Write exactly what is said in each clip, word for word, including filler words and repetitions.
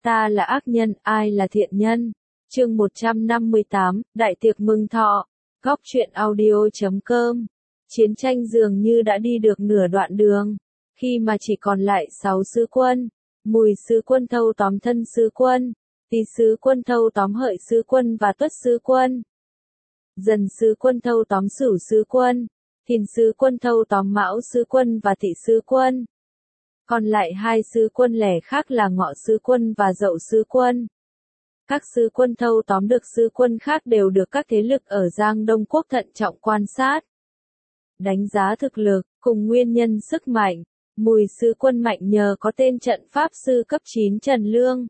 ta là ác nhân, ai là thiện nhân. Chương một trăm năm mươi tám, Đại tiệc mừng thọ. Góc truyện audio chấm com. Chiến tranh dường như đã đi được nửa đoạn đường, khi mà chỉ còn lại sáu sứ quân. Mùi sứ quân thâu tóm thân sứ quân, Tý sứ quân thâu tóm Hợi sứ quân và Tuất sứ quân. Dần sứ quân thâu tóm Sửu sứ quân, Thìn sứ quân thâu tóm Mão sứ quân và Tỵ sứ quân. Còn lại hai sứ quân lẻ khác là Ngọ sứ quân và Dậu sứ quân. Các sứ quân thâu tóm được sứ quân khác đều được các thế lực ở Giang Đông Quốc thận trọng quan sát, đánh giá thực lực, cùng nguyên nhân sức mạnh. Mùi sứ quân mạnh nhờ có tên trận pháp sư cấp chín Trần Lương.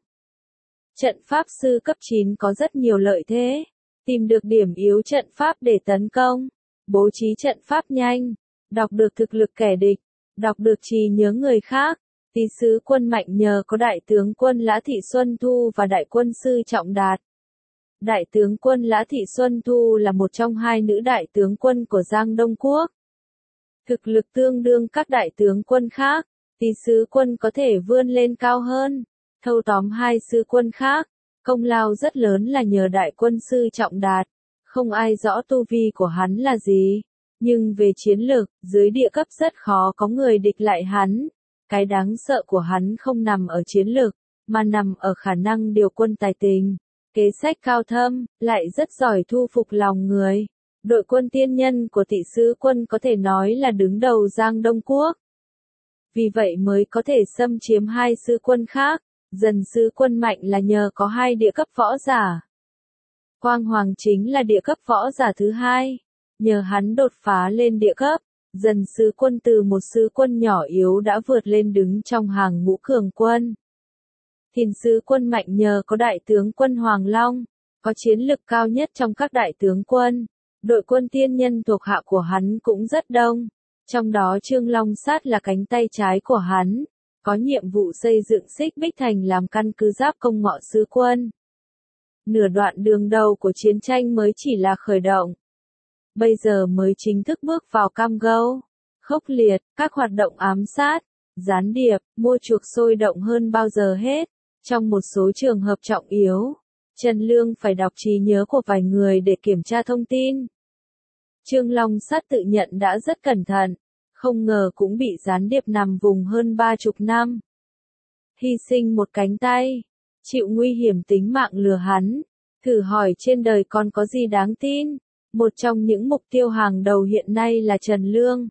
Trận pháp sư cấp chín có rất nhiều lợi thế, tìm được điểm yếu trận pháp để tấn công, bố trí trận pháp nhanh, đọc được thực lực kẻ địch, đọc được trí nhớ người khác. Tý sứ quân mạnh nhờ có đại tướng quân Lã Thị Xuân Thu và đại quân sư Trọng Đạt. Đại tướng quân Lã Thị Xuân Thu là một trong hai nữ đại tướng quân của Giang Đông Quốc. Thực lực tương đương các đại tướng quân khác, Tý sứ quân có thể vươn lên cao hơn, thâu tóm hai sứ quân khác. Công lao rất lớn là nhờ đại quân sư Trọng Đạt, không ai rõ tu vi của hắn là gì, nhưng về chiến lược, dưới địa cấp rất khó có người địch lại hắn. Cái đáng sợ của hắn không nằm ở chiến lược, mà nằm ở khả năng điều quân tài tình, kế sách cao thâm, lại rất giỏi thu phục lòng người. Đội quân tiên nhân của Tỵ sứ quân có thể nói là đứng đầu Giang Đông Quốc. Vì vậy mới có thể xâm chiếm hai sứ quân khác. Dần sứ quân mạnh là nhờ có hai địa cấp võ giả. Quang Hoàng chính là địa cấp võ giả thứ hai. Nhờ hắn đột phá lên địa cấp, dần sứ quân từ một sứ quân nhỏ yếu đã vượt lên đứng trong hàng ngũ cường quân. Thìn sứ quân mạnh nhờ có đại tướng quân Hoàng Long, có chiến lực cao nhất trong các đại tướng quân. Đội quân tiên nhân thuộc hạ của hắn cũng rất đông, trong đó Trương Long Sát là cánh tay trái của hắn, có nhiệm vụ xây dựng Xích Bích Thành làm căn cứ giáp công Ngọ sứ quân. Nửa đoạn đường đầu của chiến tranh mới chỉ là khởi động. Bây giờ mới chính thức bước vào cam go, khốc liệt, các hoạt động ám sát, gián điệp, mua chuộc sôi động hơn bao giờ hết. Trong một số trường hợp trọng yếu, Trần Lương phải đọc trí nhớ của vài người để kiểm tra thông tin. Trương Long Sát tự nhận đã rất cẩn thận, không ngờ cũng bị gián điệp nằm vùng hơn ba chục năm. Hy sinh một cánh tay, chịu nguy hiểm tính mạng lừa hắn, thử hỏi trên đời còn có gì đáng tin. Một trong những mục tiêu hàng đầu hiện nay là Trần Lương.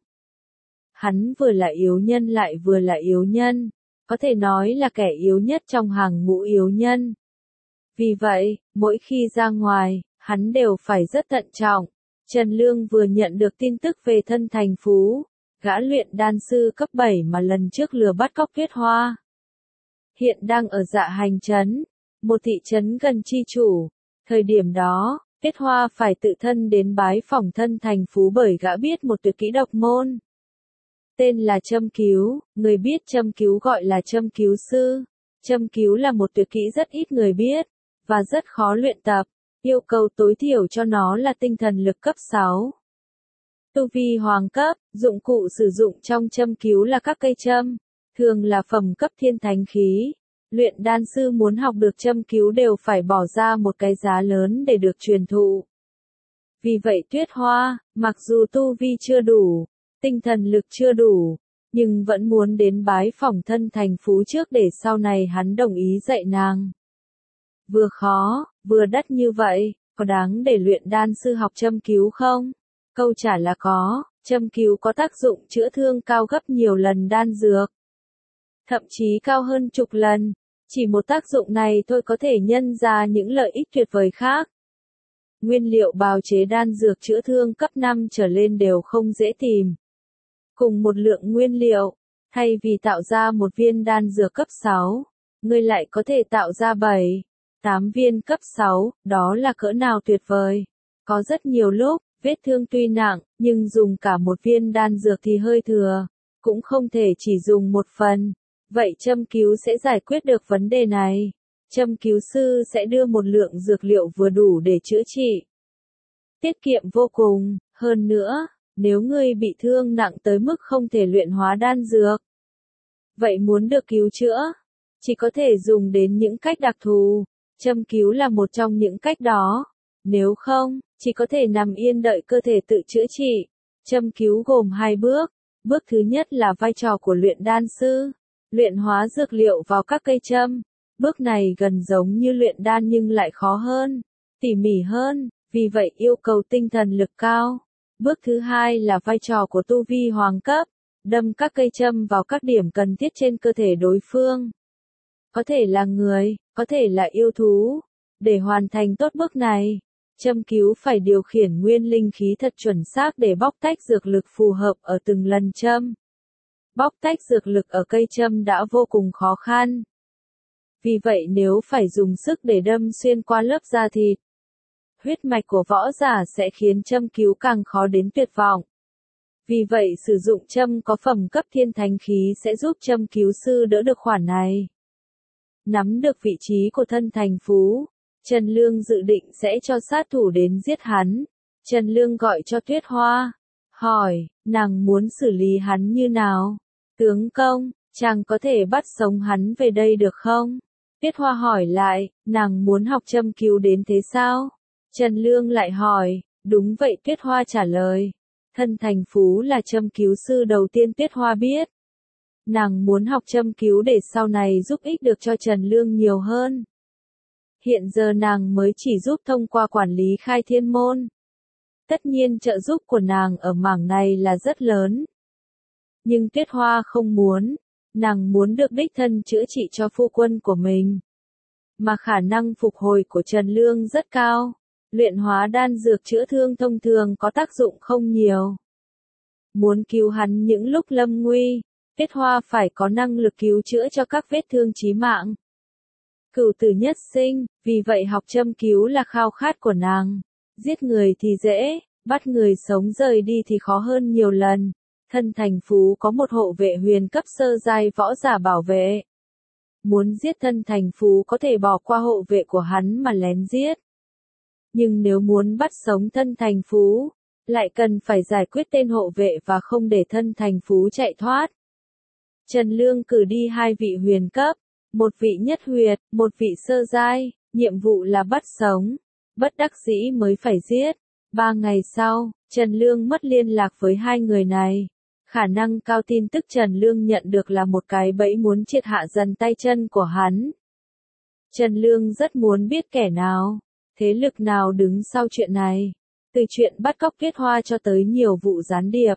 Hắn vừa là yếu nhân lại vừa là yếu nhân, có thể nói là kẻ yếu nhất trong hàng ngũ yếu nhân. Vì vậy, mỗi khi ra ngoài, hắn đều phải rất thận trọng. Trần Lương vừa nhận được tin tức về thân Thành Phú, gã luyện đan sư cấp bảy mà lần trước lừa bắt cóc Tuyết Hoa. Hiện đang ở Dạ Hành Trấn, một thị trấn gần Chi Chủ. Thời điểm đó, Tuyết Hoa phải tự thân đến bái phỏng thân Thành Phú bởi gã biết một tuyệt kỹ độc môn. Tên là châm cứu, người biết châm cứu gọi là châm cứu sư. Châm cứu là một tuyệt kỹ rất ít người biết, và rất khó luyện tập, yêu cầu tối thiểu cho nó là tinh thần lực cấp sáu. Tu vi hoàng cấp, dụng cụ sử dụng trong châm cứu là các cây châm, thường là phẩm cấp thiên thánh khí. Luyện đan sư muốn học được châm cứu đều phải bỏ ra một cái giá lớn để được truyền thụ. Vì vậy Tuyết Hoa, mặc dù tu vi chưa đủ, tinh thần lực chưa đủ, nhưng vẫn muốn đến bái phỏng thân Thành Phú trước để sau này hắn đồng ý dạy nàng. Vừa khó, vừa đắt như vậy, có đáng để luyện đan sư học châm cứu không? Câu trả là có, châm cứu có tác dụng chữa thương cao gấp nhiều lần đan dược. Thậm chí cao hơn chục lần. Chỉ một tác dụng này thôi có thể nhân ra những lợi ích tuyệt vời khác. Nguyên liệu bào chế đan dược chữa thương cấp năm trở lên đều không dễ tìm. Cùng một lượng nguyên liệu, thay vì tạo ra một viên đan dược cấp sáu, ngươi lại có thể tạo ra bảy, tám viên cấp sáu, đó là cỡ nào tuyệt vời. Có rất nhiều lúc, vết thương tuy nặng, nhưng dùng cả một viên đan dược thì hơi thừa, cũng không thể chỉ dùng một phần. Vậy châm cứu sẽ giải quyết được vấn đề này. Châm cứu sư sẽ đưa một lượng dược liệu vừa đủ để chữa trị. Tiết kiệm vô cùng, hơn nữa, nếu ngươi bị thương nặng tới mức không thể luyện hóa đan dược. Vậy muốn được cứu chữa, chỉ có thể dùng đến những cách đặc thù. Châm cứu là một trong những cách đó. Nếu không, chỉ có thể nằm yên đợi cơ thể tự chữa trị. Châm cứu gồm hai bước. Bước thứ nhất là vai trò của luyện đan sư. Luyện hóa dược liệu vào các cây châm. Bước này gần giống như luyện đan nhưng lại khó hơn, tỉ mỉ hơn, vì vậy yêu cầu tinh thần lực cao. Bước thứ hai là vai trò của tu vi hoàng cấp. Đâm các cây châm vào các điểm cần thiết trên cơ thể đối phương. Có thể là người, có thể là yêu thú. Để hoàn thành tốt bước này, châm cứu phải điều khiển nguyên linh khí thật chuẩn xác để bóc tách dược lực phù hợp ở từng lần châm. Bóc tách dược lực ở cây châm đã vô cùng khó khăn. Vì vậy nếu phải dùng sức để đâm xuyên qua lớp da thịt, huyết mạch của võ giả sẽ khiến châm cứu càng khó đến tuyệt vọng. Vì vậy sử dụng châm có phẩm cấp thiên thánh khí sẽ giúp châm cứu sư đỡ được khoản này. Nắm được vị trí của thân thành phú, Trần Lương dự định sẽ cho sát thủ đến giết hắn. Trần Lương gọi cho Tuyết Hoa, hỏi, nàng muốn xử lý hắn như nào? Tướng công, chàng có thể bắt sống hắn về đây được không? Tuyết Hoa hỏi lại, nàng muốn học châm cứu đến thế sao? Trần Lương lại hỏi, đúng vậy Tuyết Hoa trả lời. Thân thành phú là châm cứu sư đầu tiên Tuyết Hoa biết. Nàng muốn học châm cứu để sau này giúp ích được cho Trần Lương nhiều hơn. Hiện giờ nàng mới chỉ giúp thông qua quản lý khai thiên môn. Tất nhiên trợ giúp của nàng ở mảng này là rất lớn. Nhưng Tuyết Hoa không muốn, nàng muốn được đích thân chữa trị cho phu quân của mình. Mà khả năng phục hồi của Trần Lương rất cao. Luyện hóa đan dược chữa thương thông thường có tác dụng không nhiều. Muốn cứu hắn những lúc lâm nguy, Tuyết Hoa phải có năng lực cứu chữa cho các vết thương chí mạng. Cửu tử nhất sinh, vì vậy học châm cứu là khao khát của nàng. Giết người thì dễ, bắt người sống rời đi thì khó hơn nhiều lần. Thân thành phú có một hộ vệ huyền cấp sơ giai võ giả bảo vệ. Muốn giết thân thành phú có thể bỏ qua hộ vệ của hắn mà lén giết. Nhưng nếu muốn bắt sống thân thành phú, lại cần phải giải quyết tên hộ vệ và không để thân thành phú chạy thoát. Trần Lương cử đi hai vị huyền cấp, một vị nhất huyệt, một vị sơ giai, nhiệm vụ là bắt sống, bất đắc dĩ mới phải giết. Ba ngày sau, Trần Lương mất liên lạc với hai người này. Khả năng cao tin tức Trần Lương nhận được là một cái bẫy muốn triệt hạ dần tay chân của hắn. Trần Lương rất muốn biết kẻ nào, thế lực nào đứng sau chuyện này. Từ chuyện bắt cóc Tuyết Hoa cho tới nhiều vụ gián điệp.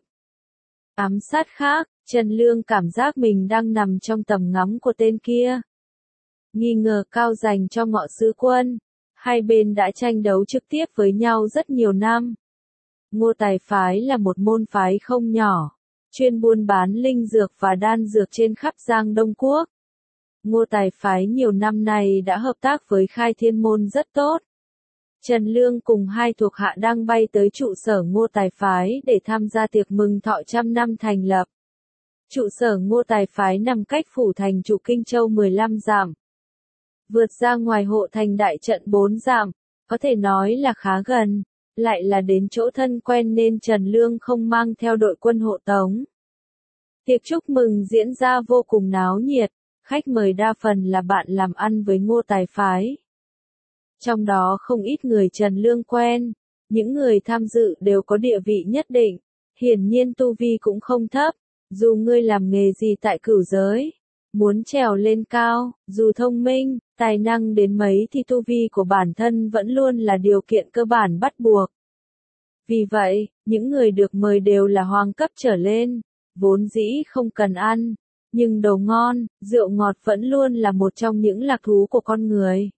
Ám sát khác, Trần Lương cảm giác mình đang nằm trong tầm ngắm của tên kia. Nghi ngờ cao dành cho Ngọ Sứ Quân. Hai bên đã tranh đấu trực tiếp với nhau rất nhiều năm. Ngô Tài Phái là một môn phái không nhỏ, chuyên buôn bán linh dược và đan dược trên khắp Giang Đông Quốc. Ngô Tài Phái nhiều năm nay đã hợp tác với Khai Thiên Môn rất tốt. Trần Lương cùng hai thuộc hạ đang bay tới trụ sở Ngô Tài Phái để tham gia tiệc mừng thọ trăm năm thành lập. Trụ sở Ngô Tài Phái nằm cách phủ thành trụ Kinh Châu mười lăm dặm. Vượt ra ngoài hộ thành đại trận bốn dặm, có thể nói là khá gần, lại là đến chỗ thân quen nên Trần Lương không mang theo đội quân hộ tống. Tiệc chúc mừng diễn ra vô cùng náo nhiệt, khách mời đa phần là bạn làm ăn với Ngô Tài Phái. Trong đó không ít người Trần Lương quen, những người tham dự đều có địa vị nhất định, hiển nhiên tu vi cũng không thấp, dù ngươi làm nghề gì tại cửu giới, muốn trèo lên cao, dù thông minh, tài năng đến mấy thì tu vi của bản thân vẫn luôn là điều kiện cơ bản bắt buộc. Vì vậy, những người được mời đều là hoàng cấp trở lên, vốn dĩ không cần ăn, nhưng đồ ngon, rượu ngọt vẫn luôn là một trong những lạc thú của con người.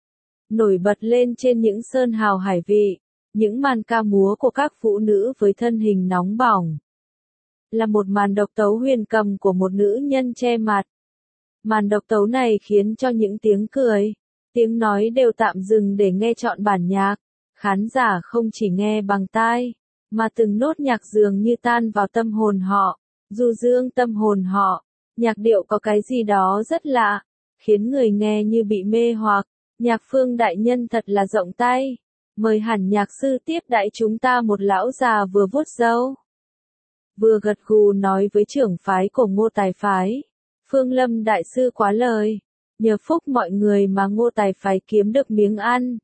Nổi bật lên trên những sơn hào hải vị, những màn ca múa của các phụ nữ với thân hình nóng bỏng. Là một màn độc tấu huyền cầm của một nữ nhân che mặt. Màn độc tấu này khiến cho những tiếng cười, tiếng nói đều tạm dừng để nghe trọn bản nhạc. Khán giả không chỉ nghe bằng tai, mà từng nốt nhạc dường như tan vào tâm hồn họ, du dương tâm hồn họ. Nhạc điệu có cái gì đó rất lạ, khiến người nghe như bị mê hoặc. Nhạc Phương đại nhân thật là rộng tay. Mời hẳn nhạc sư tiếp đãi chúng ta một lão già vừa vuốt râu, vừa gật gù nói với trưởng phái của Ngô Tài Phái. Phương Lâm đại sư quá lời. nhờ phúc mọi người mà Ngô Tài Phái kiếm được miếng ăn.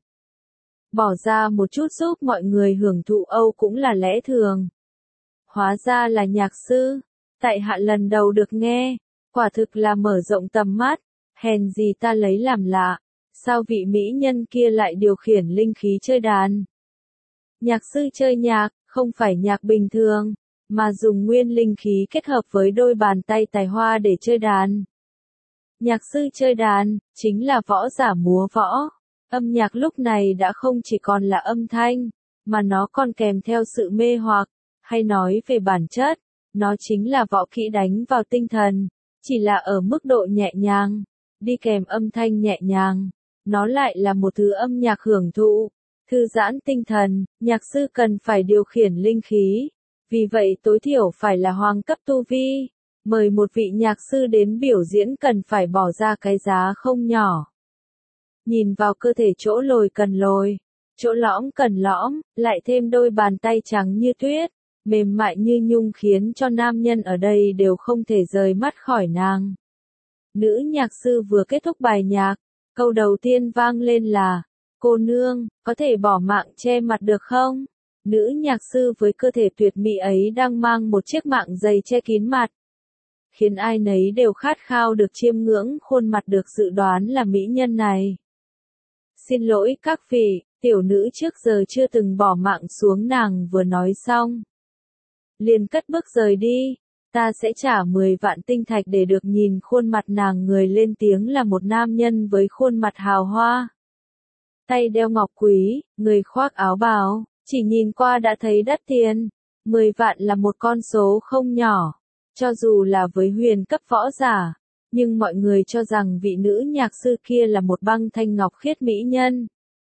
Bỏ ra một chút giúp mọi người hưởng thụ Âu cũng là lẽ thường. Hóa ra là nhạc sư, tại hạ lần đầu được nghe, quả thực là mở rộng tầm mắt, hèn gì ta lấy làm lạ, sao vị mỹ nhân kia lại điều khiển linh khí chơi đàn. Nhạc sư chơi nhạc, không phải nhạc bình thường, mà dùng nguyên linh khí kết hợp với đôi bàn tay tài hoa để chơi đàn. Nhạc sư chơi đàn, chính là võ giả múa võ. Âm nhạc lúc này đã không chỉ còn là âm thanh, mà nó còn kèm theo sự mê hoặc, hay nói về bản chất, nó chính là võ kỹ đánh vào tinh thần, chỉ là ở mức độ nhẹ nhàng, đi kèm âm thanh nhẹ nhàng, nó lại là một thứ âm nhạc hưởng thụ, thư giãn tinh thần, nhạc sư cần phải điều khiển linh khí, vì vậy tối thiểu phải là hoàng cấp tu vi, mời một vị nhạc sư đến biểu diễn cần phải bỏ ra cái giá không nhỏ. Nhìn vào cơ thể chỗ lồi cần lồi, chỗ lõm cần lõm, lại thêm đôi bàn tay trắng như tuyết, mềm mại như nhung khiến cho nam nhân ở đây đều không thể rời mắt khỏi nàng. Nữ nhạc sư vừa kết thúc bài nhạc, câu đầu tiên vang lên là, cô nương, có thể bỏ mạng che mặt được không? Nữ nhạc sư với cơ thể tuyệt mỹ ấy đang mang một chiếc mạng dày che kín mặt, khiến ai nấy đều khát khao được chiêm ngưỡng khuôn mặt được dự đoán là mỹ nhân này. Xin lỗi các vị, tiểu nữ trước giờ chưa từng bỏ mạng xuống, nàng vừa nói xong. Liền cất bước rời đi, ta sẽ trả mười vạn tinh thạch để được nhìn khuôn mặt nàng. Người lên tiếng là một nam nhân với khuôn mặt hào hoa. Tay đeo ngọc quý, người khoác áo bào, chỉ nhìn qua đã thấy đắt tiền. mười vạn là một con số không nhỏ, cho dù là với huyền cấp võ giả. Nhưng mọi người cho rằng vị nữ nhạc sư kia là một băng thanh ngọc khiết mỹ nhân.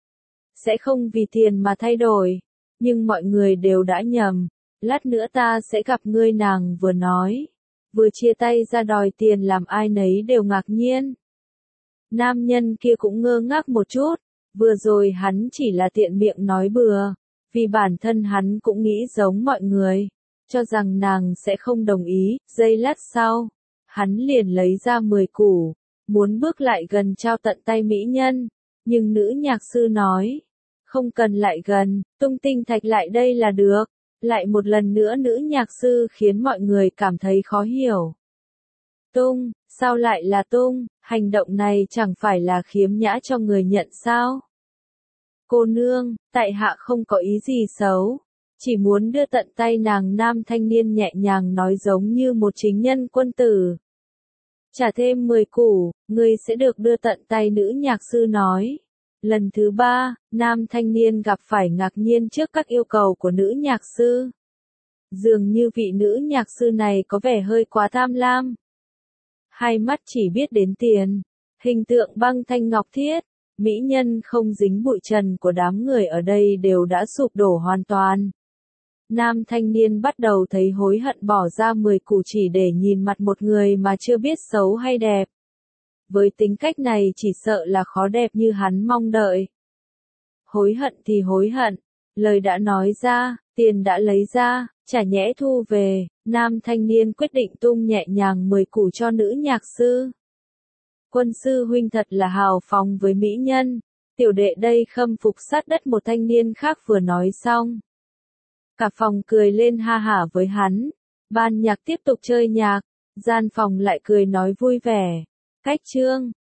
Sẽ không vì tiền mà thay đổi. Nhưng mọi người đều đã nhầm. Lát nữa ta sẽ gặp ngươi, nàng vừa nói. Vừa chia tay ra đòi tiền làm ai nấy đều ngạc nhiên. Nam nhân kia cũng ngơ ngác một chút. Vừa rồi hắn chỉ là tiện miệng nói bừa. Vì bản thân hắn cũng nghĩ giống mọi người. Cho rằng nàng sẽ không đồng ý. Giây lát sau, hắn liền lấy ra mười củ, muốn bước lại gần trao tận tay mỹ nhân, nhưng nữ nhạc sư nói, không cần lại gần, tung tinh thạch lại đây là được. Lại một lần nữa nữ nhạc sư khiến mọi người cảm thấy khó hiểu. Tung, sao lại là tung, hành động này chẳng phải là khiếm nhã cho người nhận sao? Cô nương, tại hạ không có ý gì xấu. Chỉ muốn đưa tận tay nàng. Nam thanh niên nhẹ nhàng nói giống như một chính nhân quân tử. Trả thêm mười củ, ngươi sẽ được đưa tận tay, nữ nhạc sư nói. Lần thứ ba, nam thanh niên gặp phải ngạc nhiên trước các yêu cầu của nữ nhạc sư. Dường như vị nữ nhạc sư này có vẻ hơi quá tham lam. Hai mắt chỉ biết đến tiền, hình tượng băng thanh ngọc thiết, mỹ nhân không dính bụi trần của đám người ở đây đều đã sụp đổ hoàn toàn. Nam thanh niên bắt đầu thấy hối hận bỏ ra mười củ chỉ để nhìn mặt một người mà chưa biết xấu hay đẹp. Với tính cách này chỉ sợ là khó đẹp như hắn mong đợi. Hối hận thì hối hận, lời đã nói ra, tiền đã lấy ra, chả nhẽ thu về. Nam thanh niên quyết định tung nhẹ nhàng mười củ cho nữ nhạc sư. Quân sư huynh thật là hào phóng với mỹ nhân. Tiểu đệ đây khâm phục sát đất, một thanh niên khác vừa nói xong. Cả phòng cười lên ha hả với hắn. Ban nhạc tiếp tục chơi nhạc, gian phòng lại cười nói vui vẻ. Cách chương